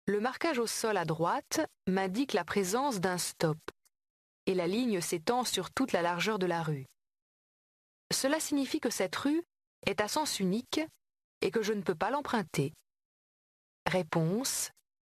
Le marquage au sol à droite m'indique la présence d'un stop et la ligne s'étend sur toute la largeur de la rue. Cela signifie que cette rue est à sens unique et que je ne peux pas l'emprunter. Réponse